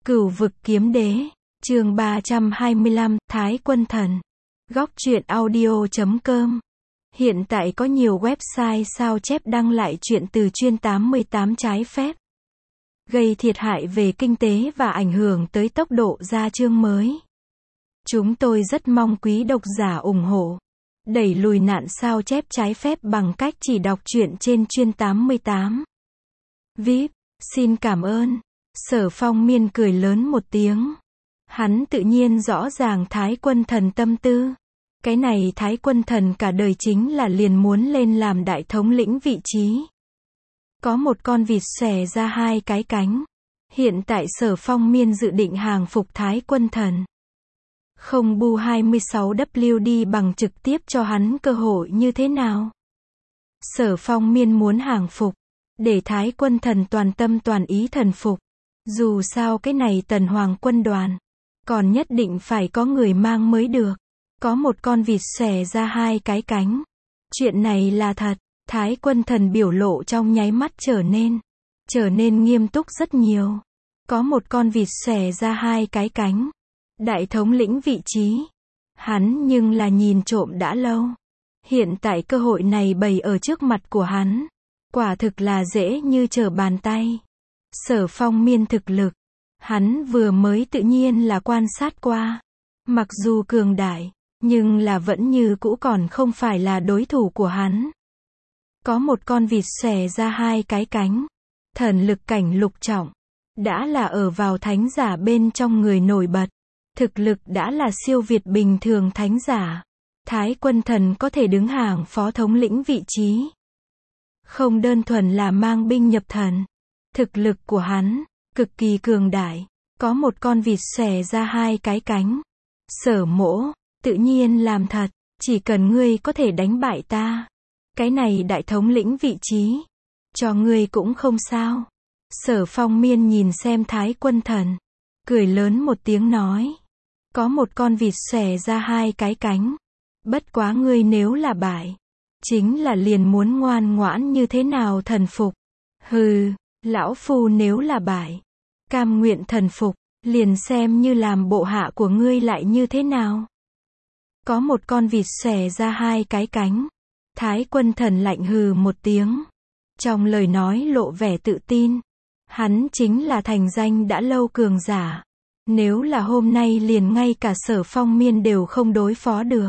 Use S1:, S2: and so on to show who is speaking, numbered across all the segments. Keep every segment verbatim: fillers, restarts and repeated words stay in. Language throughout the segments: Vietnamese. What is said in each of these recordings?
S1: Cửu vực kiếm đế, chương ba trăm hai mươi lăm, Thái Quân Thần. Góc truyện audio chấm com. Hiện tại có nhiều website sao chép đăng lại truyện từ chuyên tám mươi tám trái phép, gây thiệt hại về kinh tế và ảnh hưởng tới tốc độ ra chương mới. Chúng tôi rất mong quý độc giả ủng hộ, đẩy lùi nạn sao chép trái phép bằng cách chỉ đọc truyện trên chuyên tám mươi tám. vê i pê, xin cảm ơn. Sở Phong Miên cười lớn một tiếng. Hắn tự nhiên rõ ràng Thái Quân Thần tâm tư. Cái này Thái Quân Thần cả đời chính là liền muốn lên làm đại thống lĩnh vị trí. Có một con vịt xòe ra hai cái cánh. Hiện tại Sở Phong Miên dự định hàng phục Thái Quân Thần. Không bu hai mươi sáu W D bằng trực tiếp cho hắn cơ hội như thế nào? Sở Phong Miên muốn hàng phục, để Thái Quân Thần toàn tâm toàn ý thần phục. Dù sao cái này Tần Hoàng quân đoàn, còn nhất định phải có người mang mới được. Có một con vịt xòe ra hai cái cánh. Chuyện này là thật. Thái Quân Thần biểu lộ trong nháy mắt trở nên, trở nên nghiêm túc rất nhiều. Có một con vịt xòe ra hai cái cánh. Đại thống lĩnh vị trí. Hắn nhưng là nhìn trộm đã lâu. Hiện tại cơ hội này bày ở trước mặt của hắn. Quả thực là dễ như trở bàn tay. Sở Phong Miên thực lực, hắn vừa mới tự nhiên là quan sát qua. Mặc dù cường đại, nhưng là vẫn như cũ còn không phải là đối thủ của hắn. Có một con vịt xòe ra hai cái cánh. Thần lực cảnh lục trọng. Đã là ở vào thánh giả bên trong người nổi bật. Thực lực đã là siêu việt bình thường thánh giả. Thái Quân Thần có thể đứng hàng phó thống lĩnh vị trí. Không đơn thuần là mang binh nhập thần. Thực lực của hắn, cực kỳ cường đại. Có một con vịt xòe ra hai cái cánh. Sở Mỗ, tự nhiên làm thật. Chỉ cần ngươi có thể đánh bại ta, cái này đại thống lĩnh vị trí, cho ngươi cũng không sao. Sở Phong Miên nhìn xem Thái Quân Thần, cười lớn một tiếng nói. Có một con vịt xòe ra hai cái cánh. Bất quá ngươi nếu là bại, chính là liền muốn ngoan ngoãn như thế nào thần phục. Hừ, lão phu nếu là bại, cam nguyện thần phục, liền xem như làm bộ hạ của ngươi lại như thế nào. Có một con vịt xòe ra hai cái cánh. Thái Quân Thần lạnh hừ một tiếng. Trong lời nói lộ vẻ tự tin. Hắn chính là thành danh đã lâu cường giả. Nếu là hôm nay liền ngay cả Sở Phong Miên đều không đối phó được,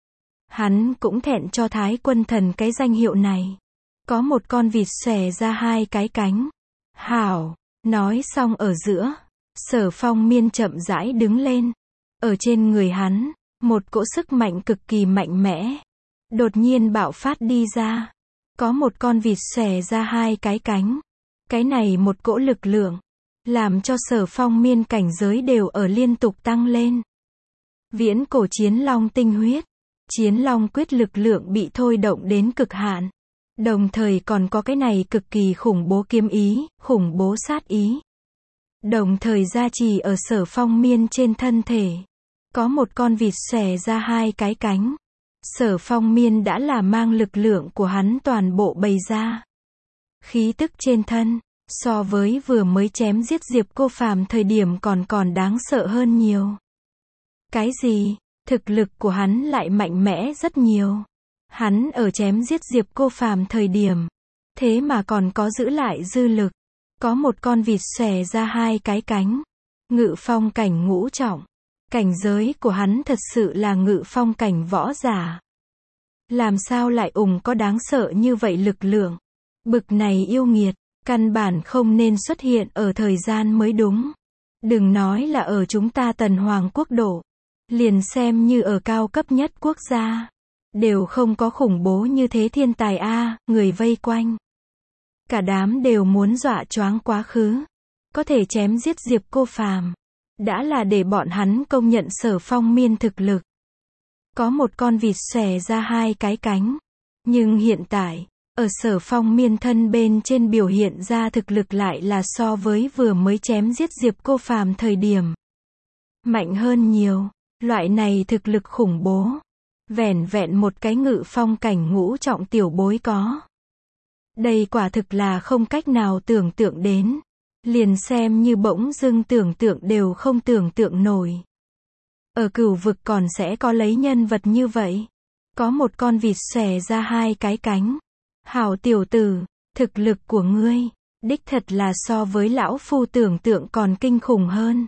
S1: hắn cũng thẹn cho Thái Quân Thần cái danh hiệu này. Có một con vịt xòe ra hai cái cánh. Hảo, nói xong ở giữa, Sở Phong Miên chậm rãi đứng lên. Ở trên người hắn, một cỗ sức mạnh cực kỳ mạnh mẽ đột nhiên bạo phát đi ra. Có một con vịt xòe ra hai cái cánh. Cái này một cỗ lực lượng, làm cho Sở Phong Miên cảnh giới đều ở liên tục tăng lên. Viễn cổ chiến long tinh huyết, chiến long quyết lực lượng bị thôi động đến cực hạn. Đồng thời còn có cái này cực kỳ khủng bố kiếm ý, khủng bố sát ý. Đồng thời gia trì ở Sở Phong Miên trên thân thể. Có một con vịt xòe ra hai cái cánh. Sở Phong Miên đã là mang lực lượng của hắn toàn bộ bày ra. Khí tức trên thân, so với vừa mới chém giết Diệp Cô Phàm thời điểm còn còn đáng sợ hơn nhiều. Cái gì? Thực lực của hắn lại mạnh mẽ rất nhiều. Hắn ở chém giết Diệp Cô Phàm thời điểm, thế mà còn có giữ lại dư lực. Có một con vịt xòe ra hai cái cánh. Ngự phong cảnh ngũ trọng. Cảnh giới của hắn thật sự là ngự phong cảnh võ giả. Làm sao lại ủng có đáng sợ như vậy lực lượng? Bực này yêu nghiệt, căn bản không nên xuất hiện ở thời gian mới đúng. Đừng nói là ở chúng ta Tần Hoàng quốc độ. Liền xem như ở cao cấp nhất quốc gia, đều không có khủng bố như thế thiên tài a, người vây quanh. Cả đám đều muốn dọa choáng quá khứ. Có thể chém giết Diệp Cô Phàm, đã là để bọn hắn công nhận Sở Phong Miên thực lực. Có một con vịt xòe ra hai cái cánh. Nhưng hiện tại, ở Sở Phong Miên thân bên trên biểu hiện ra thực lực lại là so với vừa mới chém giết Diệp Cô Phàm thời điểm mạnh hơn nhiều. Loại này thực lực khủng bố, vẻn vẹn một cái ngự phong cảnh ngũ trọng tiểu bối có. Đây quả thực là không cách nào tưởng tượng đến. liền xem như bỗng dưng tưởng tượng đều không tưởng tượng nổi. Ở cửu vực còn sẽ có lấy nhân vật như vậy. Có một con vịt xòe ra hai cái cánh. Hảo tiểu tử, thực lực của ngươi, đích thật là so với lão phu tưởng tượng còn kinh khủng hơn.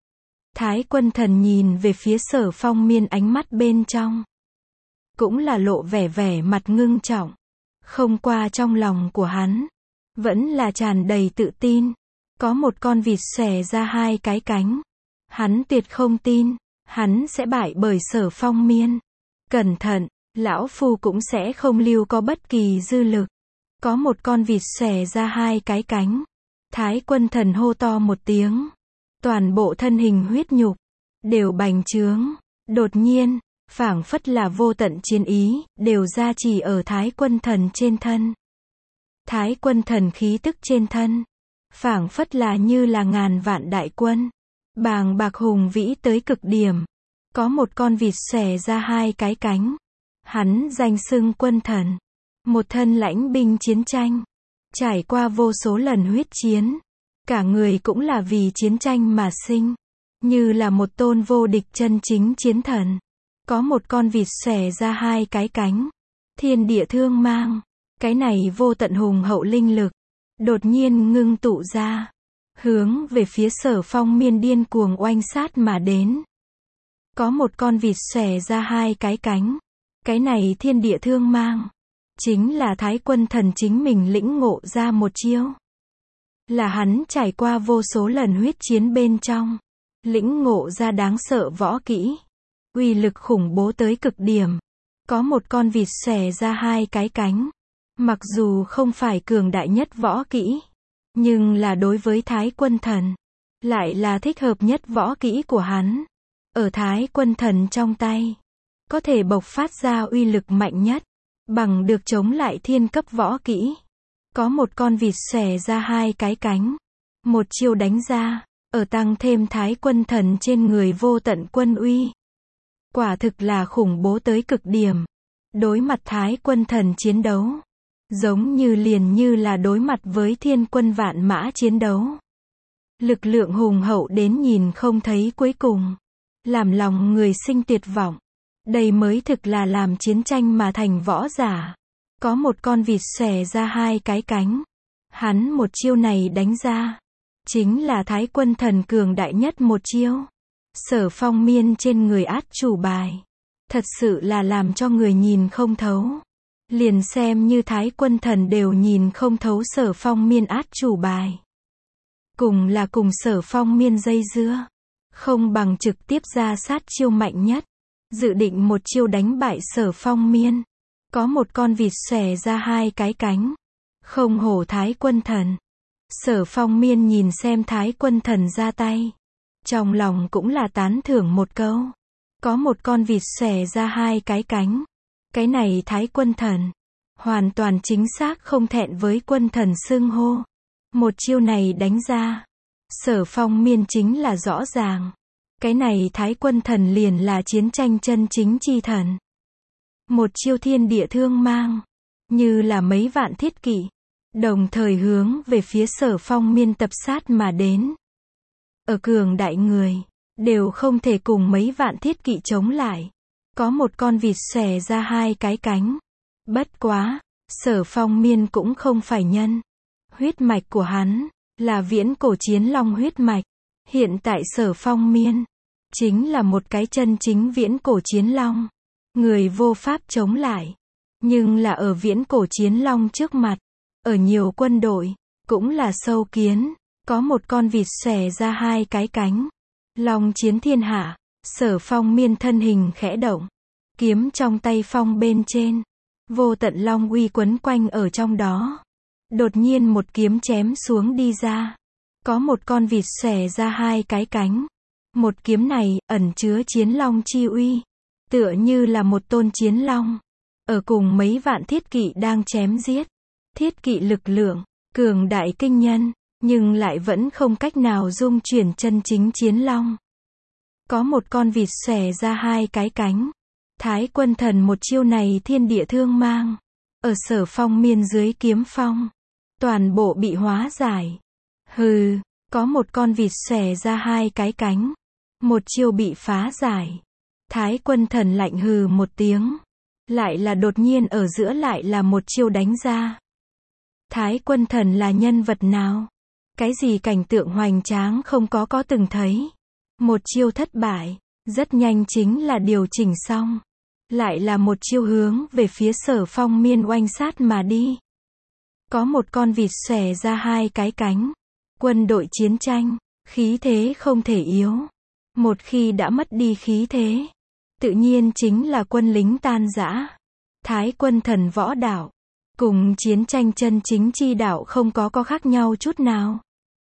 S1: Thái Quân Thần nhìn về phía Sở Phong Miên, ánh mắt bên trong cũng là lộ vẻ vẻ mặt ngưng trọng. Không qua trong lòng của hắn vẫn là tràn đầy tự tin. Có một con vịt xòe ra hai cái cánh. Hắn tuyệt không tin hắn sẽ bại bởi Sở Phong Miên. Cẩn thận, lão phu cũng sẽ không lưu có bất kỳ dư lực. Có một con vịt xòe ra hai cái cánh. Thái Quân Thần hô to một tiếng. Toàn bộ thân hình huyết nhục đều bành trướng. Đột nhiên, phảng phất là vô tận chiến ý đều gia trì ở Thái Quân Thần trên thân. Thái Quân Thần khí tức trên thân phảng phất là như là ngàn vạn đại quân, bàng bạc hùng vĩ tới cực điểm. Có một con vịt xòe ra hai cái cánh. Hắn danh xưng Quân Thần, một thân lãnh binh chiến tranh, trải qua vô số lần huyết chiến, cả người cũng là vì chiến tranh mà sinh, như là một tôn vô địch chân chính chiến thần. Có một con vịt xòe ra hai cái cánh. Thiên địa thương mang, cái này vô tận hùng hậu linh lực đột nhiên ngưng tụ ra, hướng về phía Sở Phong Miên điên cuồng oanh sát mà đến. Có một con vịt xòe ra hai cái cánh. Cái này thiên địa thương mang chính là Thái Quân Thần chính mình lĩnh ngộ ra một chiêu. Là hắn trải qua vô số lần huyết chiến bên trong lĩnh ngộ ra đáng sợ võ kỹ, uy lực khủng bố tới cực điểm. Có một con vịt xòe ra hai cái cánh. Mặc dù không phải cường đại nhất võ kỹ, nhưng là đối với Thái Quân Thần lại là thích hợp nhất võ kỹ của hắn. Ở Thái Quân Thần trong tay có thể bộc phát ra uy lực mạnh nhất, bằng được chống lại thiên cấp võ kỹ. Có một con vịt xòe ra hai cái cánh. Một chiêu đánh ra, ở tăng thêm Thái Quân Thần trên người vô tận quân uy. Quả thực là khủng bố tới cực điểm. Đối mặt Thái Quân Thần chiến đấu, giống như liền như là đối mặt với thiên quân vạn mã chiến đấu. Lực lượng hùng hậu đến nhìn không thấy cuối cùng, làm lòng người sinh tuyệt vọng. Đây mới thực là làm chiến tranh mà thành võ giả. Có một con vịt xòe ra hai cái cánh. Hắn một chiêu này đánh ra, chính là Thái Quân Thần cường đại nhất một chiêu. Sở Phong Miên trên người át chủ bài, thật sự là làm cho người nhìn không thấu. Liền xem như Thái Quân Thần đều nhìn không thấu Sở Phong Miên át chủ bài. Cùng là cùng Sở Phong Miên dây dưa, không bằng trực tiếp ra sát chiêu mạnh nhất, dự định một chiêu đánh bại Sở Phong Miên. Có một con vịt xòe ra hai cái cánh. Không hổ Thái Quân Thần. Sở Phong Miên nhìn xem Thái Quân Thần ra tay, trong lòng cũng là tán thưởng một câu. Có một con vịt xòe ra hai cái cánh. Cái này Thái Quân Thần hoàn toàn chính xác không thẹn với Quân Thần xưng hô. Một chiêu này đánh ra, Sở Phong Miên chính là rõ ràng. Cái này Thái Quân Thần liền là chiến tranh chân chính chi thần. Một chiêu thiên địa thương mang, như là mấy vạn thiết kỵ, đồng thời hướng về phía Sở Phong Miên tập sát mà đến. Ở cường đại người, đều không thể cùng mấy vạn thiết kỵ chống lại. Có một con vịt xòe ra hai cái cánh. Bất quá, Sở Phong Miên cũng không phải nhân. Huyết mạch của hắn là viễn cổ chiến long huyết mạch. Hiện tại Sở Phong Miên chính là một cái chân chính viễn cổ chiến long. Người vô pháp chống lại. Nhưng là ở viễn cổ chiến long trước mặt, ở nhiều quân đội, cũng là sâu kiến. Có một con vịt xòe ra hai cái cánh. Long chiến thiên hạ. Sở Phong Miên thân hình khẽ động, kiếm trong tay phong bên trên, vô tận long uy quấn quanh ở trong đó. Đột nhiên một kiếm chém xuống đi ra. Có một con vịt xòe ra hai cái cánh. Một kiếm này ẩn chứa chiến long chi uy, tựa như là một tôn chiến long, ở cùng mấy vạn thiết kỵ đang chém giết. Thiết kỵ lực lượng cường đại kinh nhân, nhưng lại vẫn không cách nào dung chuyển chân chính chiến long. Có một con vịt xòe ra hai cái cánh. Thái Quân Thần một chiêu này thiên địa thương mang, ở Sở Phong Miên dưới kiếm phong, toàn bộ bị hóa giải. Hừ, Có một con vịt xòe ra hai cái cánh. Một chiêu bị phá giải. Thái Quân Thần lạnh hừ một tiếng. Lại là đột nhiên ở giữa lại là một chiêu đánh ra. Thái Quân Thần là nhân vật nào? Cái gì cảnh tượng hoành tráng không có có từng thấy. Một chiêu thất bại. Rất nhanh chính là điều chỉnh xong. Lại là một chiêu hướng về phía Sở Phong Miên oanh sát mà đi. Có một con vịt xòe ra hai cái cánh. Quân đội chiến tranh, khí thế không thể yếu. Một khi đã mất đi khí thế, tự nhiên chính là quân lính tan rã. Thái Quân Thần võ đạo, cùng chiến tranh chân chính chi đạo không có có khác nhau chút nào.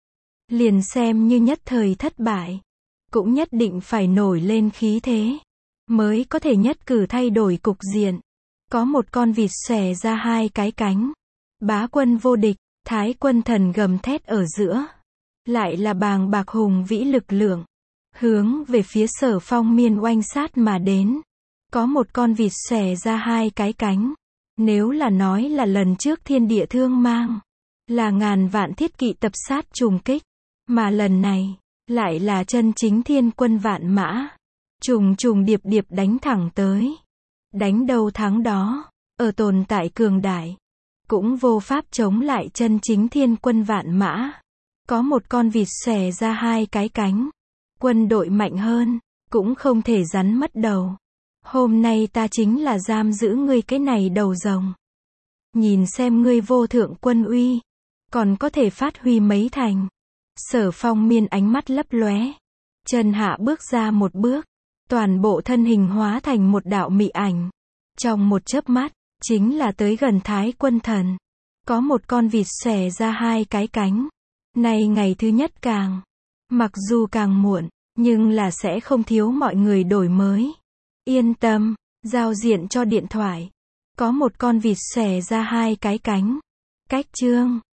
S1: Liền xem như nhất thời thất bại, cũng nhất định phải nổi lên khí thế, mới có thể nhất cử thay đổi cục diện. Có một con vịt xòe ra hai cái cánh. Bá quân vô địch, Thái Quân Thần gầm thét ở giữa. Lại là bàng bạc hùng vĩ lực lượng. Hướng về phía Sở Phong Miên oanh sát mà đến. Có một con vịt xòe ra hai cái cánh. Nếu là nói là lần trước thiên địa thương mang, là ngàn vạn thiết kỵ tập sát trùng kích. Mà lần này, lại là chân chính thiên quân vạn mã. Trùng trùng điệp điệp đánh thẳng tới. Đánh đâu thắng đó, ở tồn tại cường đại. Cũng vô pháp chống lại chân chính thiên quân vạn mã. Có một con vịt xòe ra hai cái cánh. Quân đội mạnh hơn, cũng không thể rắn mất đầu. Hôm nay ta chính là giam giữ ngươi cái này đầu rồng. Nhìn xem ngươi vô thượng quân uy, còn có thể phát huy mấy thành. Sở Phong Miên ánh mắt lấp lóe. Chân hạ bước ra một bước. Toàn bộ thân hình hóa thành một đạo mị ảnh. Trong một chớp mắt, chính là tới gần Thái Quân Thần. Có một con vịt xòe ra hai cái cánh. Này ngày thứ nhất càng, mặc dù càng muộn, nhưng là sẽ không thiếu mọi người đổi mới. Yên tâm, giao diện cho điện thoại. Có một con vịt xòe ra hai cái cánh. Cách chương